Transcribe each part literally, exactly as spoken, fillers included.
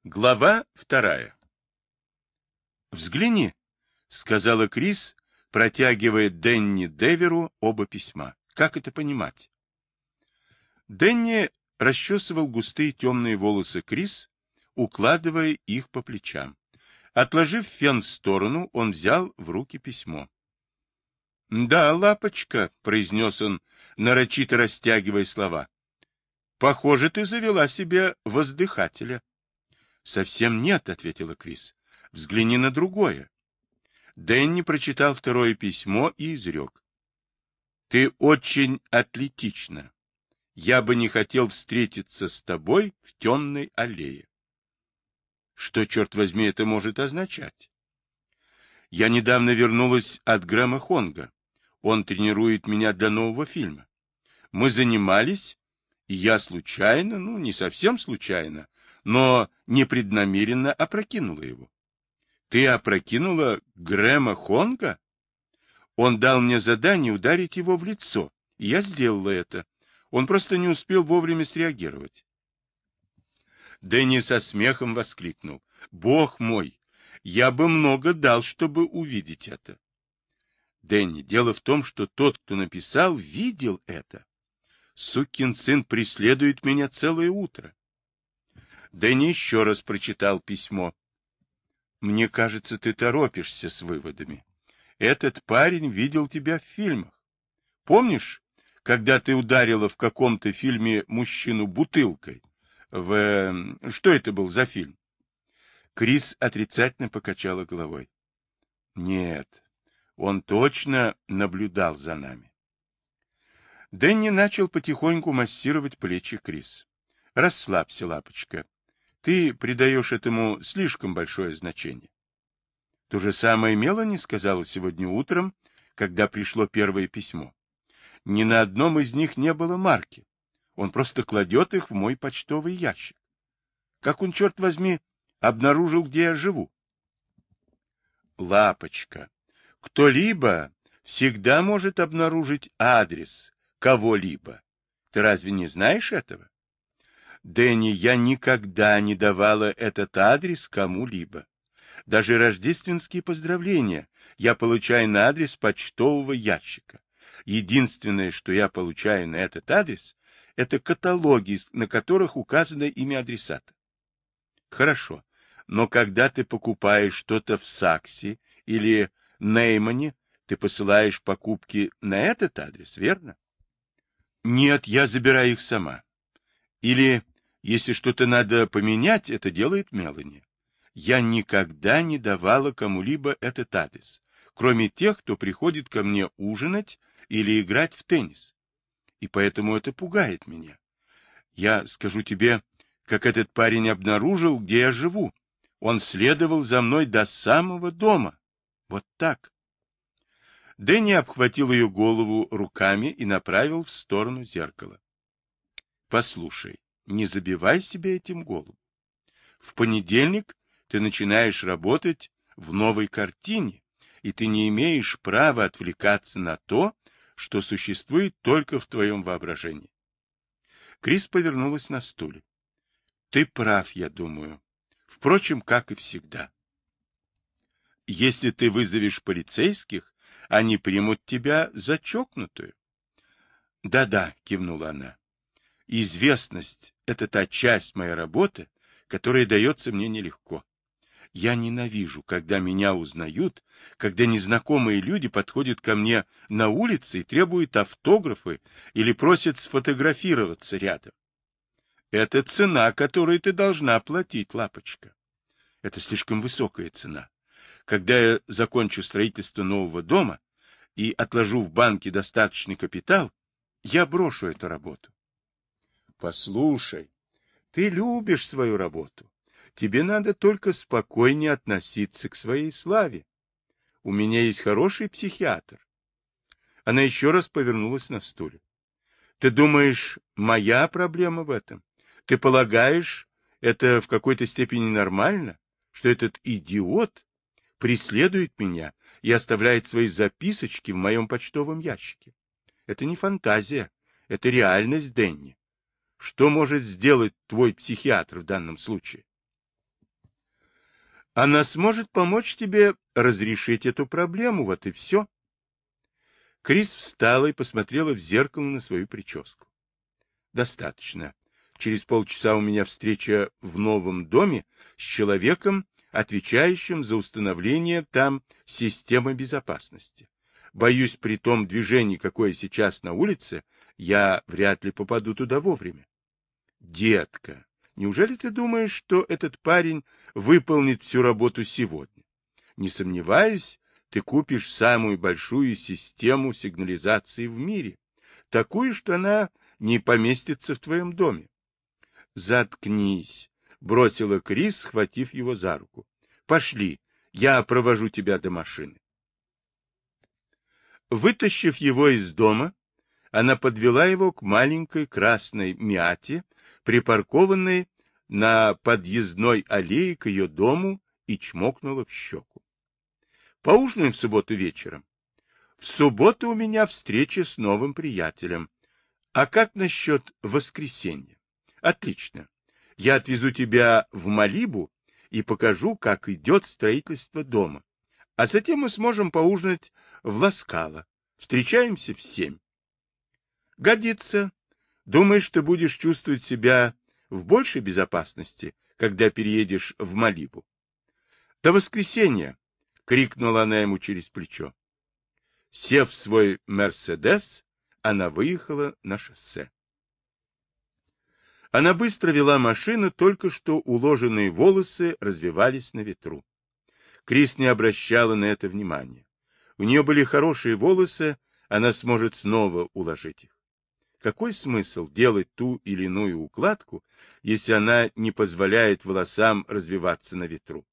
Глава вторая. «Взгляни», — сказала Крис, протягивая Дэнни Деверу оба письма. «Как это понимать?» Дэнни расчесывал густые темные волосы Крис, укладывая их по плечам. Отложив фен в сторону, он взял в руки письмо. «Да, лапочка», — произнес он, нарочито растягивая слова. «Похоже, ты завела себе воздыхателя». «Совсем нет», — ответила Крис. «Взгляни на другое». Дэнни прочитал второе письмо и изрек. «Ты очень атлетична. Я бы не хотел встретиться с тобой в темной аллее». Что, черт возьми, это может означать? Я недавно вернулась от Грэма Хонга. Он тренирует меня для нового фильма. Мы занимались, и я случайно, ну, не совсем случайно, но непреднамеренно опрокинула его. Ты опрокинула Грэма Хонга? Он дал мне задание ударить его в лицо, и я сделала это. Он просто не успел вовремя среагировать. Дэнни со смехом воскликнул. «Бог мой! Я бы много дал, чтобы увидеть это!» «Дэнни, дело в том, что тот, кто написал, видел это. Сукин сын преследует меня целое утро». Дэнни еще раз прочитал письмо. «Мне кажется, ты торопишься с выводами. Этот парень видел тебя в фильмах. Помнишь, когда ты ударила в каком-то фильме мужчину бутылкой? В... Что это был за фильм?» Крис отрицательно покачала головой. «Нет, он точно наблюдал за нами». Дэнни начал потихоньку массировать плечи Крис. «Расслабься, лапочка. Ты придаешь этому слишком большое значение». То же самое Мелани сказала сегодня утром, когда пришло первое письмо. Ни на одном из них не было марки. Он просто кладет их в мой почтовый ящик. Как он, черт возьми, обнаружил, где я живу? Лапочка, кто-либо всегда может обнаружить адрес кого-либо. Ты разве не знаешь этого? Дэнни, я никогда не давала этот адрес кому-либо. Даже рождественские поздравления я получаю на адрес почтового ящика. Единственное, что я получаю на этот адрес, это каталоги, на которых указано имя адресата. Хорошо, но когда ты покупаешь что-то в Саксе или Неймане, ты посылаешь покупки на этот адрес, верно? Нет, я забираю их сама. Или, если что-то надо поменять, это делает Мелани. Я никогда не давала кому-либо этот адрес, кроме тех, кто приходит ко мне ужинать или играть в теннис. И поэтому это пугает меня. Я скажу тебе, как этот парень обнаружил, где я живу. Он следовал за мной до самого дома. Вот так. Дэнни обхватил ее голову руками и направил в сторону зеркала. Послушай, не забивай себе этим голову. В понедельник ты начинаешь работать в новой картине, и ты не имеешь права отвлекаться на то, что существует только в твоем воображении. Крис повернулась на стуле. Ты прав, я думаю. Впрочем, как и всегда. Если ты вызовешь полицейских, они примут тебя за чокнутую. Да-да, кивнула она. Известность — это та часть моей работы, которая дается мне нелегко. Я ненавижу, когда меня узнают, когда незнакомые люди подходят ко мне на улице и требуют автографы или просят сфотографироваться рядом. Это цена, которую ты должна платить, лапочка. Это слишком высокая цена. Когда я закончу строительство нового дома и отложу в банке достаточный капитал, я брошу эту работу. Послушай, ты любишь свою работу. Тебе надо только спокойнее относиться к своей славе. У меня есть хороший психиатр. Она еще раз повернулась на стуле. Ты думаешь, моя проблема в этом? Ты полагаешь, это в какой-то степени нормально, что этот идиот преследует меня и оставляет свои записочки в моем почтовом ящике? Это не фантазия, это реальность, Дэнни. Что может сделать твой психиатр в данном случае? Она сможет помочь тебе разрешить эту проблему, вот и все. Крис встала и посмотрела в зеркало на свою прическу. Достаточно. Через полчаса у меня встреча в новом доме с человеком, отвечающим за установление там системы безопасности. Боюсь, при том движении, какое сейчас на улице, я вряд ли попаду туда вовремя. Детка, неужели ты думаешь, что этот парень выполнит всю работу сегодня? Не сомневаюсь, ты купишь самую большую систему сигнализации в мире, такую, что она не поместится в твоем доме. Заткнись, бросила Крис, схватив его за руку. Пошли, я провожу тебя до машины. Вытащив его из дома, она подвела его к маленькой красной Миате, припаркованной на подъездной аллее к ее дому, и чмокнула в щеку. Поужинаем в субботу вечером. В субботу у меня встреча с новым приятелем. А как насчет воскресенья? Отлично. Я отвезу тебя в Малибу и покажу, как идет строительство дома. А затем мы сможем поужинать в Ласкало. Встречаемся в семь. Годится. Думаешь, ты будешь чувствовать себя в большей безопасности, когда переедешь в Малибу? До воскресенья! — крикнула она ему через плечо. Сев в свой «Мерседес», она выехала на шоссе. Она быстро вела машину, только что уложенные волосы развивались на ветру. Крис не обращала на это внимания. У нее были хорошие волосы, она сможет снова уложить их. Какой смысл делать ту или иную укладку, если она не позволяет волосам развиваться на ветру?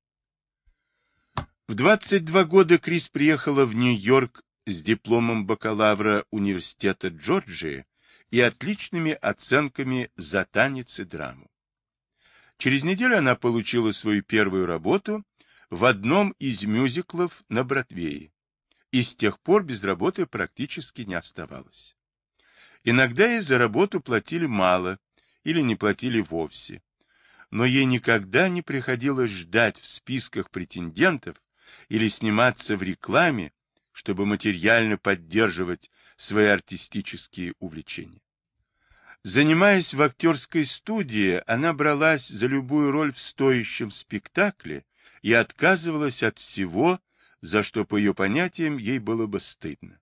В двадцать два года Крис приехала в Нью-Йорк с дипломом бакалавра университета Джорджии и отличными оценками за танец и драму. Через неделю она получила свою первую работу в одном из мюзиклов на Бродвее, и с тех пор без работы практически не оставалась. Иногда ей за работу платили мало или не платили вовсе, но ей никогда не приходилось ждать в списках претендентов или сниматься в рекламе, чтобы материально поддерживать свои артистические увлечения. Занимаясь в актерской студии, она бралась за любую роль в стоящем спектакле и отказывалась от всего, за что, по ее понятиям, ей было бы стыдно.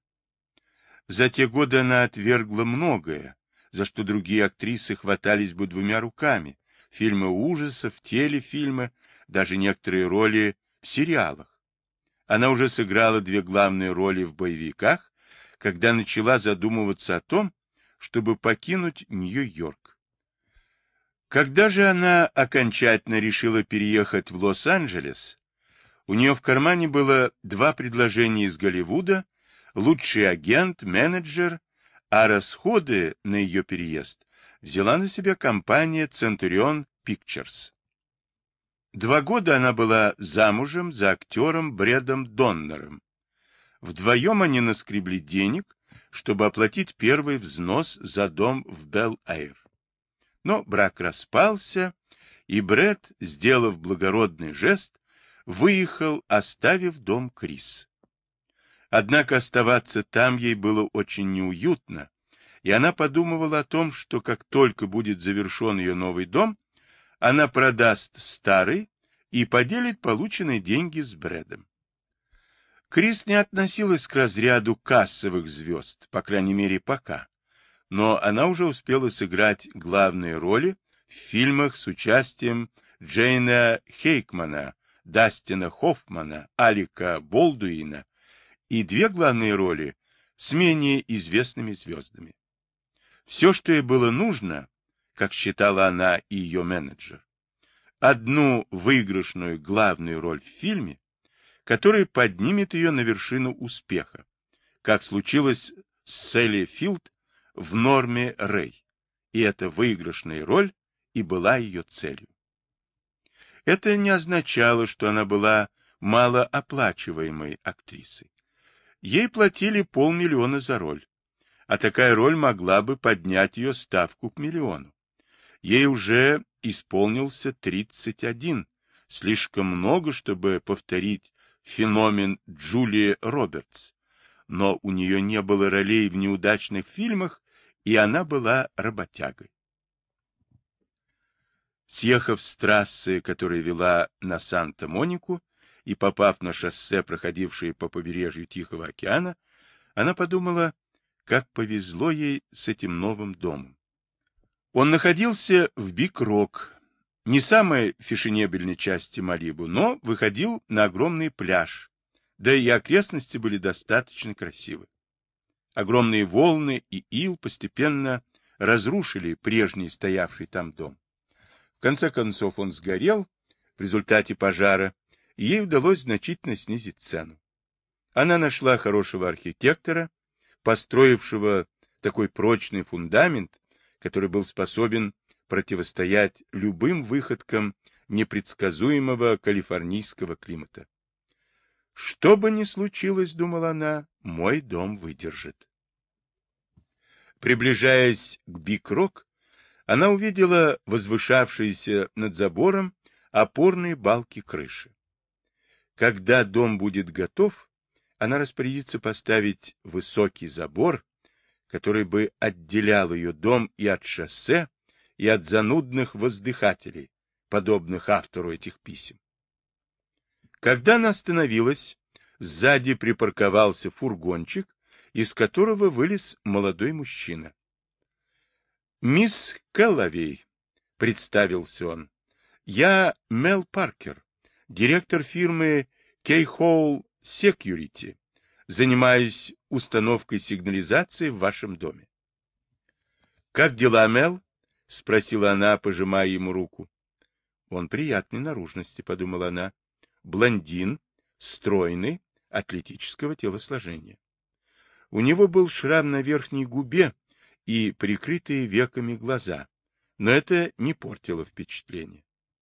За те годы она отвергла многое, за что другие актрисы хватались бы двумя руками: фильмы ужасов, телефильмы, даже некоторые роли в сериалах. Она уже сыграла две главные роли в боевиках, когда начала задумываться о том, чтобы покинуть Нью-Йорк. Когда же она окончательно решила переехать в Лос-Анджелес, у нее в кармане было два предложения из Голливуда, лучший агент, менеджер, а расходы на ее переезд взяла на себя компания Centurion Pictures. Два года она была замужем за актером Брэдом Доннером. Вдвоем они наскребли денег, чтобы оплатить первый взнос за дом в Белл-Эйр. Но брак распался, и Брэд, сделав благородный жест, выехал, оставив дом Крис. Однако оставаться там ей было очень неуютно, и она подумывала о том, что как только будет завершен ее новый дом, она продаст старый и поделит полученные деньги с Брэдом. Крис не относилась к разряду кассовых звезд, по крайней мере пока, но она уже успела сыграть главные роли в фильмах с участием Джейна Хейкмана, Дастина Хоффмана, Алика Болдуина и две главные роли с менее известными звездами. Все, что ей было нужно, как считала она и ее менеджер, одну выигрышную главную роль в фильме, который поднимет ее на вершину успеха, как случилось с Селли Филд в «Норме Рэй», и эта выигрышная роль и была ее целью. Это не означало, что она была малооплачиваемой актрисой. Ей платили полмиллиона за роль, а такая роль могла бы поднять ее ставку к миллиону. Ей уже исполнился тридцать один, слишком много, чтобы повторить феномен Джулии Робертс, но у нее не было ролей в неудачных фильмах, и она была работягой. Съехав с трассы, которая вела на Санта-Монику, и попав на шоссе, проходившее по побережью Тихого океана, она подумала, как повезло ей с этим новым домом. Он находился в Биг-Рок, не самой фешенебельной части Малибу, но выходил на огромный пляж, да и окрестности были достаточно красивы. Огромные волны и ил постепенно разрушили прежний стоявший там дом. В конце концов он сгорел в результате пожара, и ей удалось значительно снизить цену. Она нашла хорошего архитектора, построившего такой прочный фундамент, который был способен противостоять любым выходкам непредсказуемого калифорнийского климата. Что бы ни случилось, думала она, мой дом выдержит. Приближаясь к Биг-Рок, она увидела возвышавшиеся над забором опорные балки крыши. Когда дом будет готов, она распорядится поставить высокий забор, который бы отделял ее дом и от шоссе, и от занудных воздыхателей, подобных автору этих писем. Когда она остановилась, сзади припарковался фургончик, из которого вылез молодой мужчина. «Мисс Кэллоуэй», — представился он, — «я Мел Паркер, директор фирмы Keyhole Security, занимаюсь установкой сигнализации в вашем доме». «Как дела, Мел?» — спросила она, пожимая ему руку. «Он приятной наружности», — подумала она, — «блондин, стройный, атлетического телосложения». У него был шрам на верхней губе и прикрытые веками глаза, но это не портило впечатление.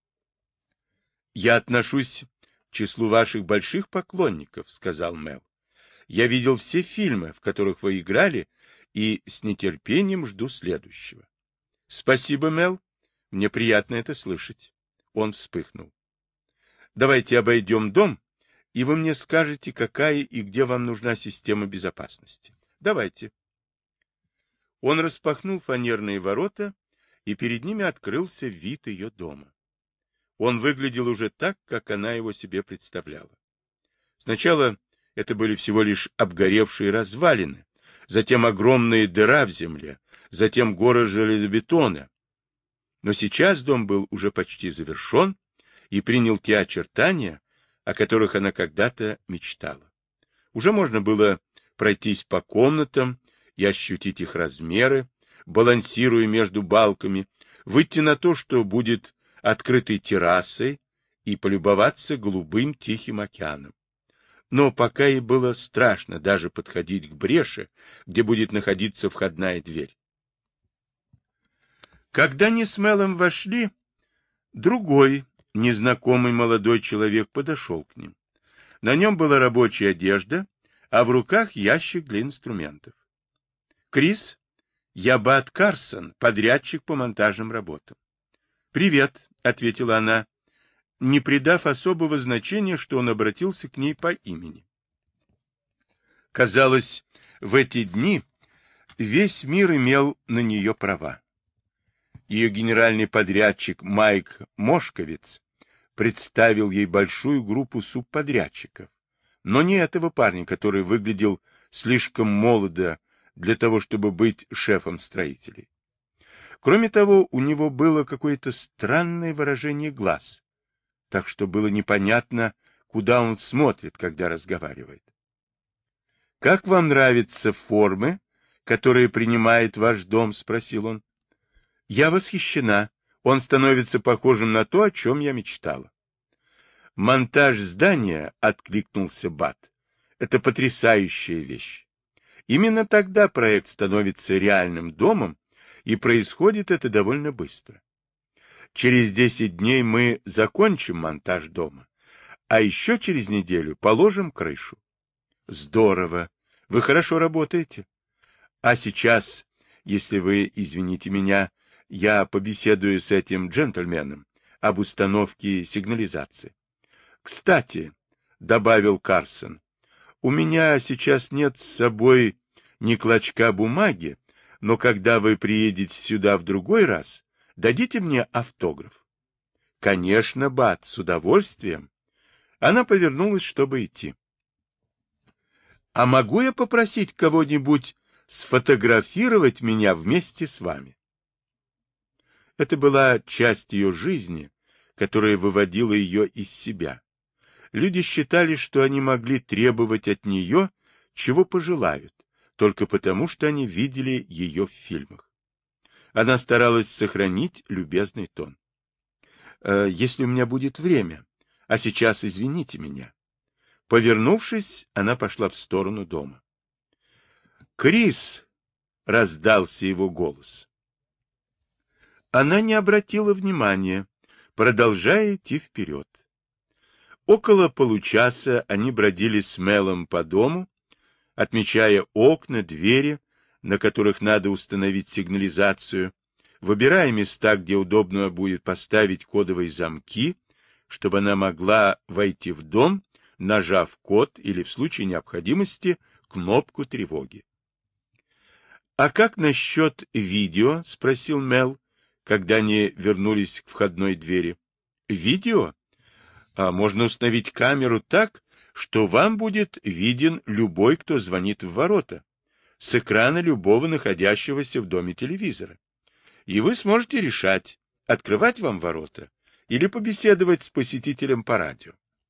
«Я отношусь к числу ваших больших поклонников», — сказал Мел. «Я видел все фильмы, в которых вы играли, и с нетерпением жду следующего». «Спасибо, Мел. Мне приятно это слышать». Он вспыхнул. «Давайте обойдем дом, и вы мне скажете, какая и где вам нужна система безопасности. Давайте». Он распахнул фанерные ворота, и перед ними открылся вид ее дома. Он выглядел уже так, как она его себе представляла. Сначала это были всего лишь обгоревшие развалины, затем огромная дыра в земле, затем горы железобетона. Но сейчас дом был уже почти завершен и принял те очертания, о которых она когда-то мечтала. Уже можно было пройтись по комнатам и ощутить их размеры, балансируя между балками, выйти на то, что будет открытой террасой, и полюбоваться голубым тихим океаном. Но пока ей было страшно даже подходить к бреши, где будет находиться входная дверь. Когда они с Мелом вошли, другой, незнакомый молодой человек подошел к ним. На нем была рабочая одежда, а в руках ящик для инструментов. «Крис, я Бат Карсон, подрядчик по монтажным работам». «Привет», — ответила она, не придав особого значения, что он обратился к ней по имени. Казалось, в эти дни весь мир имел на нее права. Ее генеральный подрядчик Майк Мошковиц представил ей большую группу субподрядчиков, но не этого парня, который выглядел слишком молодо для того, чтобы быть шефом строителей. Кроме того, у него было какое-то странное выражение глаз, так что было непонятно, куда он смотрит, когда разговаривает. «Как вам нравятся формы, которые принимает ваш дом?» — спросил он. «Я восхищена. Он становится похожим на то, о чем я мечтала». «Монтаж здания», — откликнулся Бат, — «это потрясающая вещь. Именно тогда проект становится реальным домом, и происходит это довольно быстро. Через десять дней мы закончим монтаж дома, а еще через неделю положим крышу». «Здорово. Вы хорошо работаете. А сейчас, если вы извините меня, я побеседую с этим джентльменом, об установке сигнализации. Кстати, — добавил Карсон, — у меня сейчас нет с собой ни клочка бумаги, но когда вы приедете сюда в другой раз, дадите мне автограф. Конечно, Бат, с удовольствием. Она повернулась, чтобы идти. А могу я попросить кого-нибудь сфотографировать меня вместе с вами? Это была часть ее жизни, которая выводила ее из себя. Люди считали, что они могли требовать от нее, чего пожелают, только потому, что они видели ее в фильмах. Она старалась сохранить любезный тон. «Э, «Если у меня будет время, а сейчас извините меня». Повернувшись, она пошла в сторону дома. «Крис!» — раздался его голос. Она не обратила внимания, продолжая идти вперед. Около получаса они бродили с Мелом по дому, отмечая окна, двери, на которых надо установить сигнализацию, выбирая места, где удобно будет поставить кодовые замки, чтобы она могла войти в дом, нажав код или, в случае необходимости, кнопку тревоги. «А как насчет видео?» — спросил Мел, когда они вернулись к входной двери. «Видео? А можно установить камеру так, что вам будет виден любой, кто звонит в ворота, с экрана любого находящегося в доме телевизора. И вы сможете решать, открывать вам ворота или побеседовать с посетителем по радио».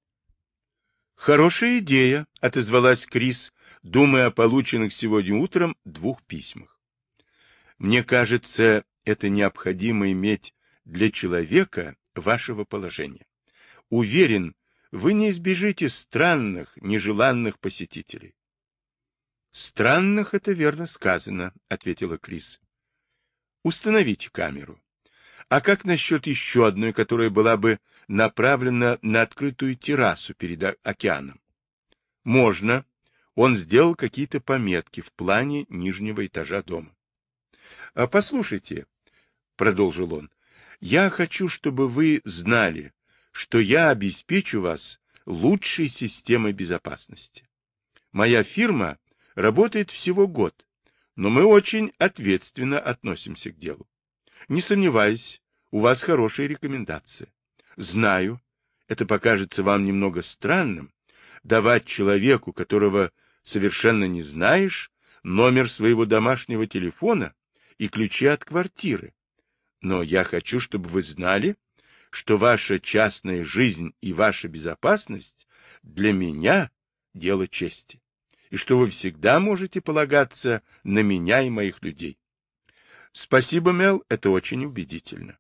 «Хорошая идея», — отозвалась Крис, думая о полученных сегодня утром двух письмах. «Мне кажется, это необходимо иметь для человека вашего положения. Уверен, вы не избежите странных, нежеланных посетителей». «Странных — это верно сказано», — ответила Крис. «Установите камеру. А как насчет еще одной, которая была бы направлена на открытую террасу перед океаном?» «Можно». Он сделал какие-то пометки в плане нижнего этажа дома. «А послушайте», — продолжил он, — «я хочу, чтобы вы знали, что я обеспечу вас лучшей системой безопасности. Моя фирма работает всего год, но мы очень ответственно относимся к делу. Не сомневаюсь, у вас хорошие рекомендации. Знаю, это покажется вам немного странным, давать человеку, которого совершенно не знаешь, номер своего домашнего телефона и ключи от квартиры. Но я хочу, чтобы вы знали, что ваша частная жизнь и ваша безопасность для меня дело чести, и что вы всегда можете полагаться на меня и моих людей. Спасибо, Мел, это очень убедительно.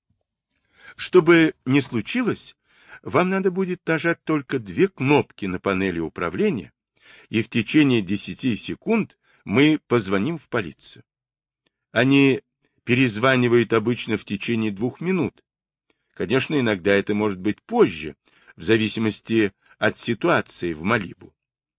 Чтобы не случилось, вам надо будет нажать только две кнопки на панели управления, и в течение десяти секунд мы позвоним в полицию. Они перезванивают обычно в течение двух минут. Конечно, иногда это может быть позже, в зависимости от ситуации в Малибу.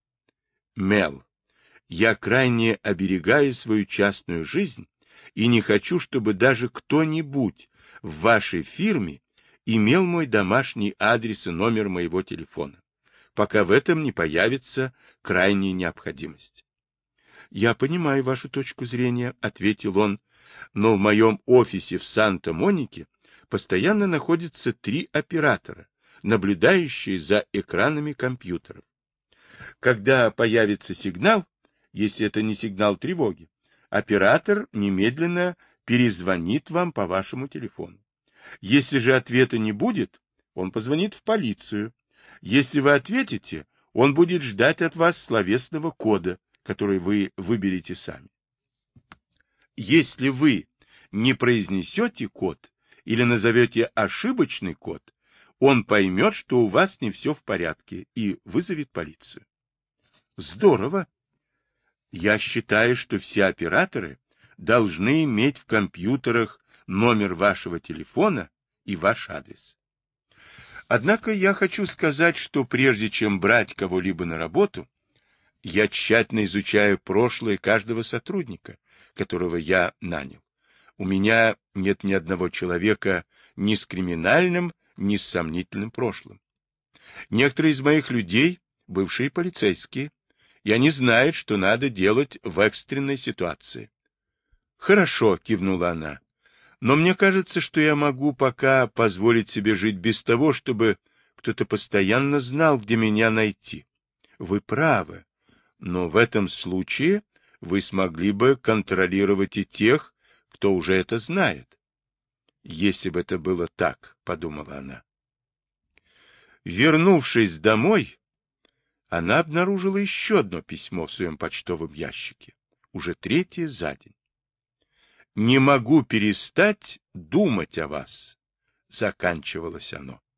Мел, я крайне оберегаю свою частную жизнь и не хочу, чтобы даже кто-нибудь в вашей фирме имел мой домашний адрес и номер моего телефона, пока в этом не появится крайняя необходимость. «Я понимаю вашу точку зрения», — ответил он, «но в моем офисе в Санта-Монике постоянно находятся три оператора, наблюдающие за экранами компьютеров. Когда появится сигнал, если это не сигнал тревоги, оператор немедленно перезвонит вам по вашему телефону. Если же ответа не будет, он позвонит в полицию. Если вы ответите, он будет ждать от вас словесного кода, который вы выберете сами. Если вы не произнесете код или назовете ошибочный код, он поймет, что у вас не все в порядке, и вызовет полицию. Здорово. Я считаю, что все операторы должны иметь в компьютерах номер вашего телефона и ваш адрес. Однако я хочу сказать, что прежде чем брать кого-либо на работу, я тщательно изучаю прошлое каждого сотрудника, которого я нанял. У меня нет ни одного человека, ни с криминальным, ни с сомнительным прошлым. Некоторые из моих людей — бывшие полицейские, и они знают, что надо делать в экстренной ситуации. — Хорошо, — кивнула она, — но мне кажется, что я могу пока позволить себе жить без того, чтобы кто-то постоянно знал, где меня найти. Вы правы, но в этом случае вы смогли бы контролировать и тех, кто уже это знает. Если бы это было так, — подумала она. Вернувшись домой, она обнаружила еще одно письмо в своем почтовом ящике, уже третье за день. «Не могу перестать думать о вас», — заканчивалось оно.